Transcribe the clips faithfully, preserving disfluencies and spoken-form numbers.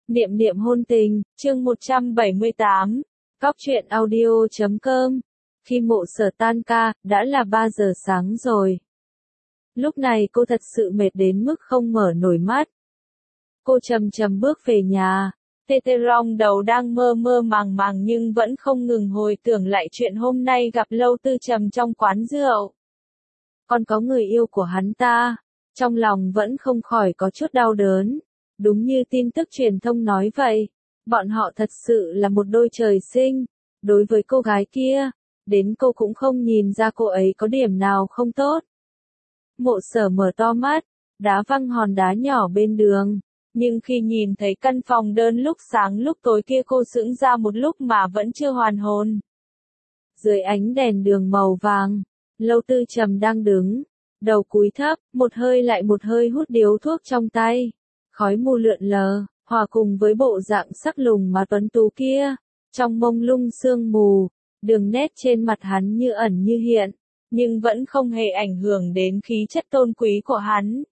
Niệm niệm hôn tình, chương một trăm bảy mươi tám, Cóc truyện audio chấm com. Khi Mộ Sở tan ca, đã là ba giờ sáng rồi. Lúc này cô thật sự mệt đến mức không mở nổi mắt. Cô chậm chậm bước về nhà, tê tê rong đầu đang mơ mơ màng màng nhưng vẫn không ngừng hồi tưởng lại chuyện hôm nay gặp Lâu Tư Trầm trong quán rượu. Còn có người yêu của hắn ta, trong lòng vẫn không khỏi có chút đau đớn. Đúng như tin tức truyền thông nói vậy, bọn họ thật sự là một đôi trời sinh. Đối với cô gái kia, đến cô cũng không nhìn ra cô ấy có điểm nào không tốt. Mộ Sở mở to mắt, đá văng hòn đá nhỏ bên đường. Nhưng khi nhìn thấy căn phòng đơn lúc sáng lúc tối kia cô sững ra một lúc mà vẫn chưa hoàn hồn. Dưới ánh đèn đường màu vàng, Lâu Tư Trầm đang đứng, đầu cúi thấp, một hơi lại một hơi hút điếu thuốc trong tay. Khói mù lượn lờ, hòa cùng với bộ dạng sắc lùng mà tuấn tú kia, trong mông lung sương mù, đường nét trên mặt hắn như ẩn như hiện, nhưng vẫn không hề ảnh hưởng đến khí chất tôn quý của hắn.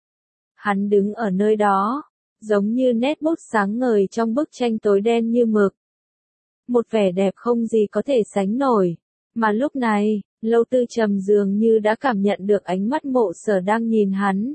Hắn đứng ở nơi đó, giống như nét bút sáng ngời trong bức tranh tối đen như mực. Một vẻ đẹp không gì có thể sánh nổi, mà lúc này, Lâu Tư Trầm dường như đã cảm nhận được ánh mắt Mộ Sở đang nhìn hắn.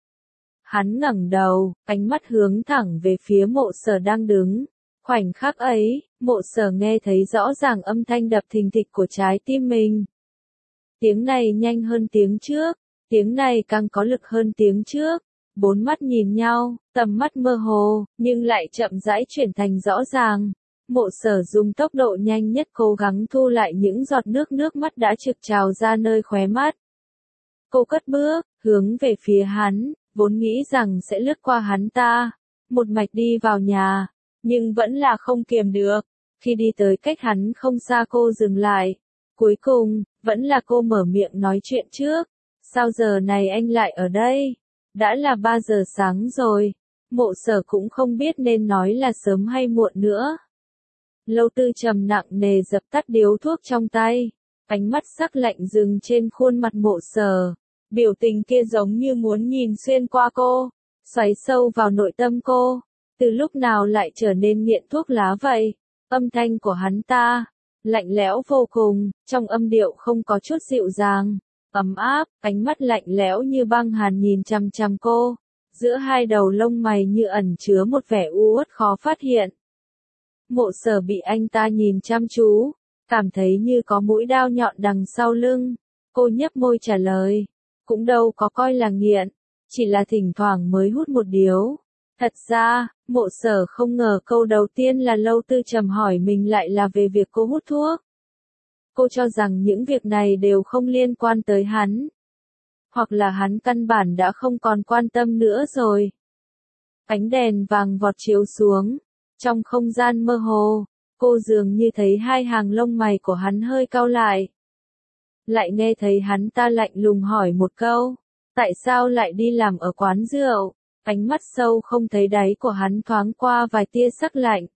Hắn ngẩng đầu, ánh mắt hướng thẳng về phía Mộ Sở đang đứng. Khoảnh khắc ấy, Mộ Sở nghe thấy rõ ràng âm thanh đập thình thịch của trái tim mình. Tiếng này nhanh hơn tiếng trước, tiếng này càng có lực hơn tiếng trước. Bốn mắt nhìn nhau, tầm mắt mơ hồ, nhưng lại chậm rãi chuyển thành rõ ràng. Mộ Sở dùng tốc độ nhanh nhất cố gắng thu lại những giọt nước nước mắt đã trực trào ra nơi khóe mắt. Cô cất bước, hướng về phía hắn, vốn nghĩ rằng sẽ lướt qua hắn ta, một mạch đi vào nhà, nhưng vẫn là không kiềm được. Khi đi tới cách hắn không xa cô dừng lại. Cuối cùng, vẫn là cô mở miệng nói chuyện trước. Sao giờ này anh lại ở đây? Đã là ba giờ sáng rồi. Mộ Sở cũng không biết nên nói là sớm hay muộn nữa. Lâu Tư Trầm nặng nề dập tắt điếu thuốc trong tay. Ánh mắt sắc lạnh dừng trên khuôn mặt Mộ Sở. Biểu tình kia giống như muốn nhìn xuyên qua cô, xoáy sâu vào nội tâm cô. Từ lúc nào lại trở nên nghiện thuốc lá vậy? Âm thanh của hắn ta, lạnh lẽo vô cùng, trong âm điệu không có chút dịu dàng, ấm áp, ánh mắt lạnh lẽo như băng hàn nhìn chằm chằm cô. Giữa hai đầu lông mày như ẩn chứa một vẻ u uất khó phát hiện. Mộ Sở bị anh ta nhìn chăm chú, cảm thấy như có mũi dao nhọn đằng sau lưng. Cô nhếch môi trả lời. Cũng đâu có coi là nghiện, chỉ là thỉnh thoảng mới hút một điếu. Thật ra, Mộ Sở không ngờ câu đầu tiên là Lâu Tư Trầm hỏi mình lại là về việc cô hút thuốc. Cô cho rằng những việc này đều không liên quan tới hắn. Hoặc là hắn căn bản đã không còn quan tâm nữa rồi. Ánh đèn vàng vọt chiếu xuống, trong không gian mơ hồ, cô dường như thấy hai hàng lông mày của hắn hơi cau lại. Lại nghe thấy hắn ta lạnh lùng hỏi một câu, tại sao lại đi làm ở quán rượu? Ánh mắt sâu không thấy đáy của hắn thoáng qua vài tia sắc lạnh.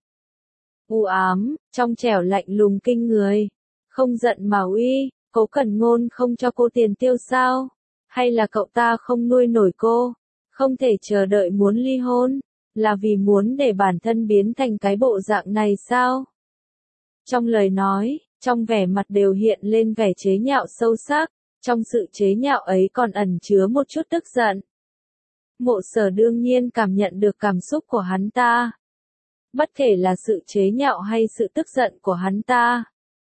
U ám, trong trẻo lạnh lùng kinh người. Không giận mà uy, Cố Cẩn Ngôn không cho cô tiền tiêu sao? Hay là cậu ta không nuôi nổi cô? Không thể chờ đợi muốn ly hôn? Là vì muốn để bản thân biến thành cái bộ dạng này sao? Trong lời nói, trong vẻ mặt đều hiện lên vẻ chế nhạo sâu sắc, trong sự chế nhạo ấy còn ẩn chứa một chút tức giận. Mộ Sở đương nhiên cảm nhận được cảm xúc của hắn ta. Bất kể là sự chế nhạo hay sự tức giận của hắn ta.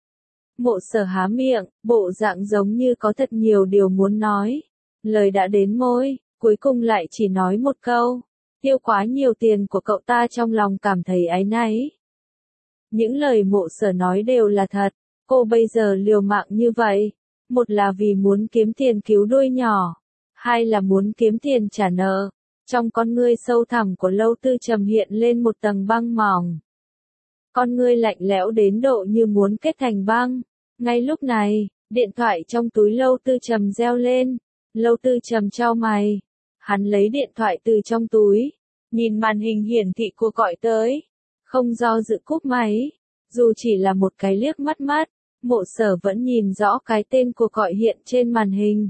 Mộ Sở há miệng, bộ dạng giống như có thật nhiều điều muốn nói. Lời đã đến môi, cuối cùng lại chỉ nói một câu. Tiêu quá nhiều tiền của cậu ta trong lòng cảm thấy áy náy. Những lời Mộ Sở nói đều là thật. Cô bây giờ liều mạng như vậy. Một là vì muốn kiếm tiền cứu đôi nhỏ. Hai là muốn kiếm tiền trả nợ. Trong con ngươi sâu thẳm của Lâu Tư Trầm hiện lên một tầng băng mỏng. Con ngươi lạnh lẽo đến độ như muốn kết thành băng. Ngay lúc này, điện thoại trong túi Lâu Tư Trầm reo lên. Lâu Tư Trầm chau mày. Hắn lấy điện thoại từ trong túi. Nhìn màn hình hiển thị cuộc gọi tới. Không do dự cúp máy. Dù chỉ là một cái liếc mắt mắt, Mộ Sở vẫn nhìn rõ cái tên cuộc gọi hiện trên màn hình.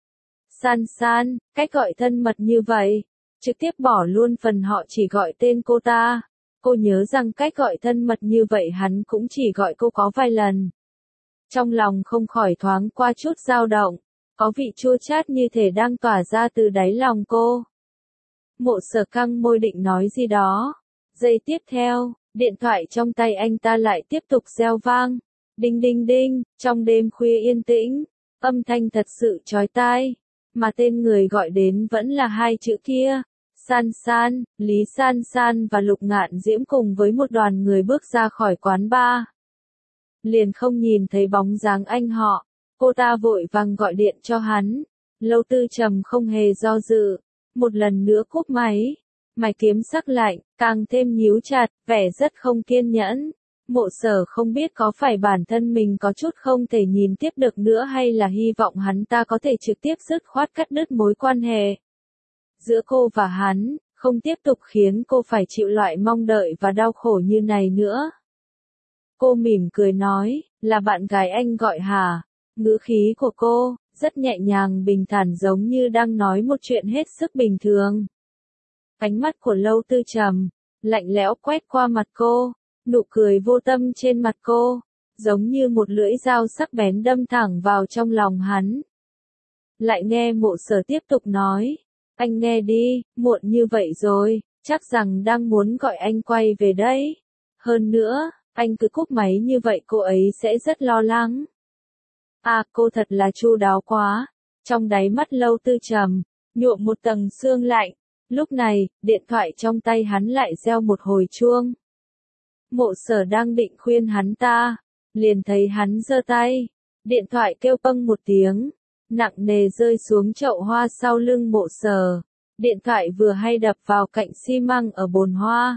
San San, cách gọi thân mật như vậy. Trực tiếp bỏ luôn phần họ chỉ gọi tên cô ta. Cô nhớ rằng cách gọi thân mật như vậy hắn cũng chỉ gọi cô có vài lần. Trong lòng không khỏi thoáng qua chút dao động, có vị chua chát như thể đang tỏa ra từ đáy lòng cô. Mộ Sở căng môi định nói gì đó. Giây tiếp theo, điện thoại trong tay anh ta lại tiếp tục reo vang. Đinh đinh đinh, trong đêm khuya yên tĩnh, âm thanh thật sự chói tai, mà tên người gọi đến vẫn là hai chữ kia. San San, Lý San San và Lục Ngạn Diễm cùng với một đoàn người bước ra khỏi quán bar. Liền không nhìn thấy bóng dáng anh họ, cô ta vội vàng gọi điện cho hắn. Lâu Tư Trầm không hề do dự, một lần nữa cúp máy, mày kiếm sắc lạnh, càng thêm nhíu chặt, vẻ rất không kiên nhẫn. Mộ Sở không biết có phải bản thân mình có chút không thể nhìn tiếp được nữa hay là hy vọng hắn ta có thể trực tiếp dứt khoát cắt đứt mối quan hệ giữa cô và hắn, không tiếp tục khiến cô phải chịu loại mong đợi và đau khổ như này nữa. Cô mỉm cười nói, là bạn gái anh gọi hả? Ngữ khí của cô, rất nhẹ nhàng bình thản giống như đang nói một chuyện hết sức bình thường. Ánh mắt của Lâu Tư Trầm, lạnh lẽo quét qua mặt cô, nụ cười vô tâm trên mặt cô, giống như một lưỡi dao sắc bén đâm thẳng vào trong lòng hắn. Lại nghe Mộ Sở tiếp tục nói, anh nghe đi, muộn như vậy rồi, chắc rằng đang muốn gọi anh quay về đấy. Hơn nữa, anh cứ cúp máy như vậy cô ấy sẽ rất lo lắng. À, cô thật là chu đáo quá. Trong đáy mắt Lâu Tư Trầm, nhuộm một tầng sương lạnh. Lúc này, điện thoại trong tay hắn lại reo một hồi chuông. Mộ Sở đang định khuyên hắn ta, liền thấy hắn giơ tay. Điện thoại kêu pâng một tiếng, nặng nề rơi xuống chậu hoa sau lưng Mộ Sở. Điện thoại vừa hay đập vào cạnh xi măng ở bồn hoa.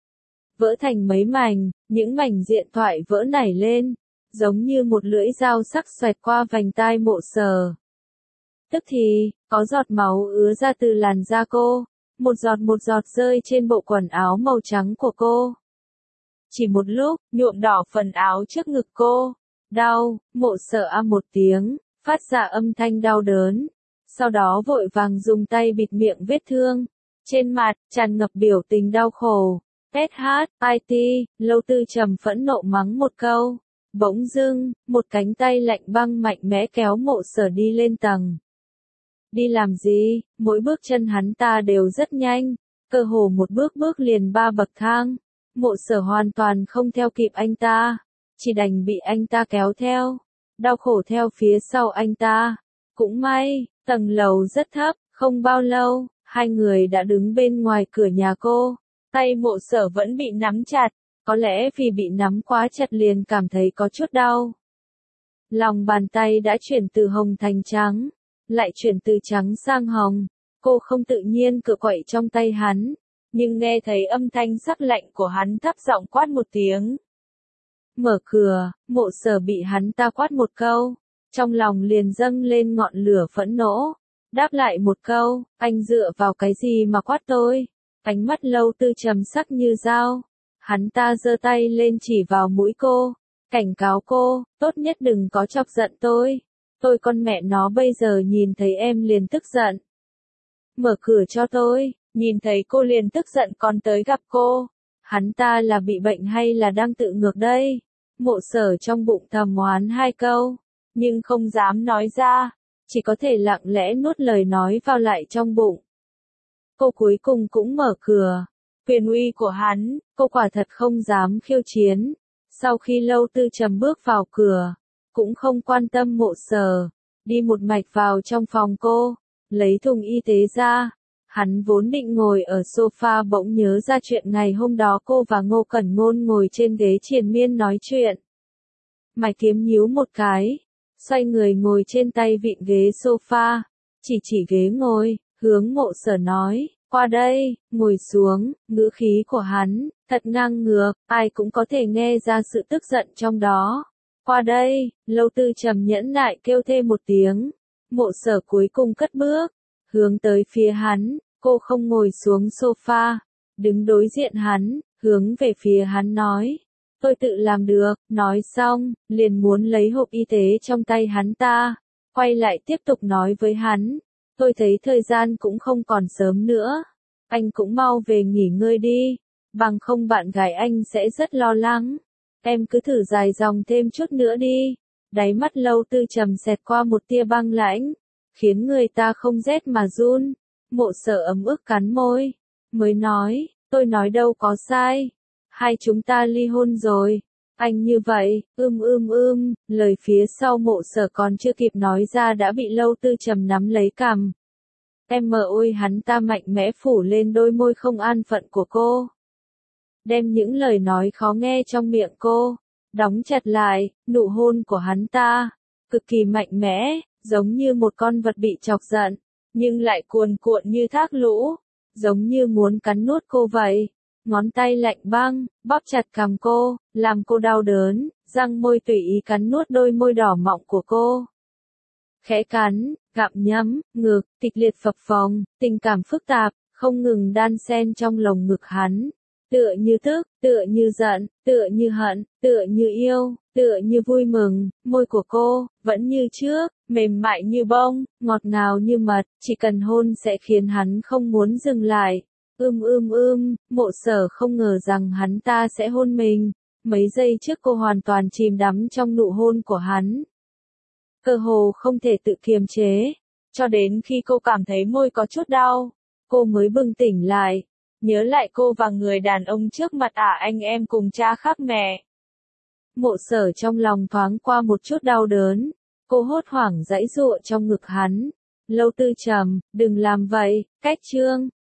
Vỡ thành mấy mảnh, những mảnh điện thoại vỡ nảy lên, giống như một lưỡi dao sắc xoẹt qua vành tai Mộ Sở. Tức thì, có giọt máu ứa ra từ làn da cô, một giọt một giọt rơi trên bộ quần áo màu trắng của cô. Chỉ một lúc, nhuộm đỏ phần áo trước ngực cô. Đau, Mộ Sở a một tiếng, phát ra âm thanh đau đớn. Sau đó vội vàng dùng tay bịt miệng vết thương. Trên mặt, tràn ngập biểu tình đau khổ. ét hát, i tê, Lâu Tư Trầm phẫn nộ mắng một câu. Bỗng dưng, một cánh tay lạnh băng mạnh mẽ kéo Mộ Sở đi lên tầng. Đi làm gì? Mỗi bước chân hắn ta đều rất nhanh, cơ hồ một bước bước liền ba bậc thang. Mộ Sở hoàn toàn không theo kịp anh ta, chỉ đành bị anh ta kéo theo, đau khổ theo phía sau anh ta. Cũng may, tầng lầu rất thấp, không bao lâu, hai người đã đứng bên ngoài cửa nhà cô. Tay Mộ Sở vẫn bị nắm chặt, có lẽ vì bị nắm quá chặt liền cảm thấy có chút đau. Lòng bàn tay đã chuyển từ hồng thành trắng, lại chuyển từ trắng sang hồng. Cô không tự nhiên cựa quậy trong tay hắn, nhưng nghe thấy âm thanh sắc lạnh của hắn thấp giọng quát một tiếng. Mở cửa, Mộ Sở bị hắn ta quát một câu, trong lòng liền dâng lên ngọn lửa phẫn nộ. Đáp lại một câu, anh dựa vào cái gì mà quát tôi? Ánh mắt Lâu Tư Trầm sắc như dao. Hắn ta giơ tay lên chỉ vào mũi cô, cảnh cáo cô, tốt nhất đừng có chọc giận tôi. Tôi con mẹ nó bây giờ nhìn thấy em liền tức giận. Mở cửa cho tôi, nhìn thấy cô liền tức giận còn tới gặp cô. Hắn ta là bị bệnh hay là đang tự ngược đây? Mộ Sở trong bụng thầm oán hai câu, nhưng không dám nói ra, chỉ có thể lặng lẽ nuốt lời nói vào lại trong bụng. Cô cuối cùng cũng mở cửa. Quyền uy của hắn, cô quả thật không dám khiêu chiến. Sau khi Lâu Tư Trầm bước vào cửa, cũng không quan tâm Mộ Sở, đi một mạch vào trong phòng cô, lấy thùng y tế ra. Hắn vốn định ngồi ở sofa bỗng nhớ ra chuyện ngày hôm đó cô và Ngô Cẩn Ngôn ngồi trên ghế triền miên nói chuyện. Mày kiếm nhíu một cái, xoay người ngồi trên tay vịn ghế sofa, chỉ chỉ ghế ngồi, hướng Mộ Sở nói, qua đây, ngồi xuống. Ngữ khí của hắn, thật ngang ngược, ai cũng có thể nghe ra sự tức giận trong đó. Qua đây, Lâu Tư Trầm nhẫn nại kêu thêm một tiếng. Mộ Sở cuối cùng cất bước, hướng tới phía hắn. Cô không ngồi xuống sofa, đứng đối diện hắn, hướng về phía hắn nói, tôi tự làm được. Nói xong, liền muốn lấy hộp y tế trong tay hắn ta, quay lại tiếp tục nói với hắn, tôi thấy thời gian cũng không còn sớm nữa, anh cũng mau về nghỉ ngơi đi, bằng không bạn gái anh sẽ rất lo lắng. Em cứ thử dài dòng thêm chút nữa đi. Đáy mắt Lâu Tư Trầm xẹt qua một tia băng lãnh, khiến người ta không rét mà run. Mộ Sở ấm ức cắn môi, mới nói, tôi nói đâu có sai. Hai chúng ta ly hôn rồi. Anh như vậy, ưm ưm ưm, lời phía sau Mộ Sở còn chưa kịp nói ra đã bị Lâu Tư Trầm nắm lấy cằm. Em mờ ôi, hắn ta mạnh mẽ phủ lên đôi môi không an phận của cô. Đem những lời nói khó nghe trong miệng cô đóng chặt lại. Nụ hôn của hắn ta cực kỳ mạnh mẽ, giống như một con vật bị chọc giận, nhưng lại cuồn cuộn như thác lũ, giống như muốn cắn nuốt cô vậy. Ngón tay lạnh băng bóp chặt cằm cô, làm cô đau đớn, răng môi tùy ý cắn nuốt đôi môi đỏ mọng của cô. Khẽ cắn, gặm nhấm, ngực kịch liệt phập phồng, tình cảm phức tạp không ngừng đan xen trong lồng ngực hắn. Tựa như tức, tựa như giận, tựa như hận, tựa như yêu, tựa như vui mừng. Môi của cô vẫn như trước, mềm mại như bông, ngọt ngào như mật, chỉ cần hôn sẽ khiến hắn không muốn dừng lại. Ưm ưm ưm, Mộ Sở không ngờ rằng hắn ta sẽ hôn mình. Mấy giây trước cô hoàn toàn chìm đắm trong nụ hôn của hắn, cơ hồ không thể tự kiềm chế, cho đến khi cô cảm thấy môi có chút đau, cô mới bừng tỉnh lại, nhớ lại cô và người đàn ông trước mặt ả anh em cùng cha khác mẹ. Mộ Sở trong lòng thoáng qua một chút đau đớn, cô hốt hoảng giãy giụa trong ngực hắn. Lâu Tư Trầm, đừng làm vậy, cách trương.